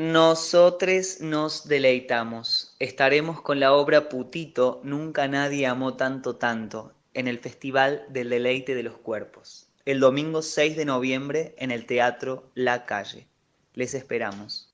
Nosotres nos deleitamos. Estaremos con la obra Putito, Nunca nadie amó tanto tanto, en el Festival del Deleite de los Cuerpos, el domingo 6 de noviembre en el Teatro La Calle. Les esperamos.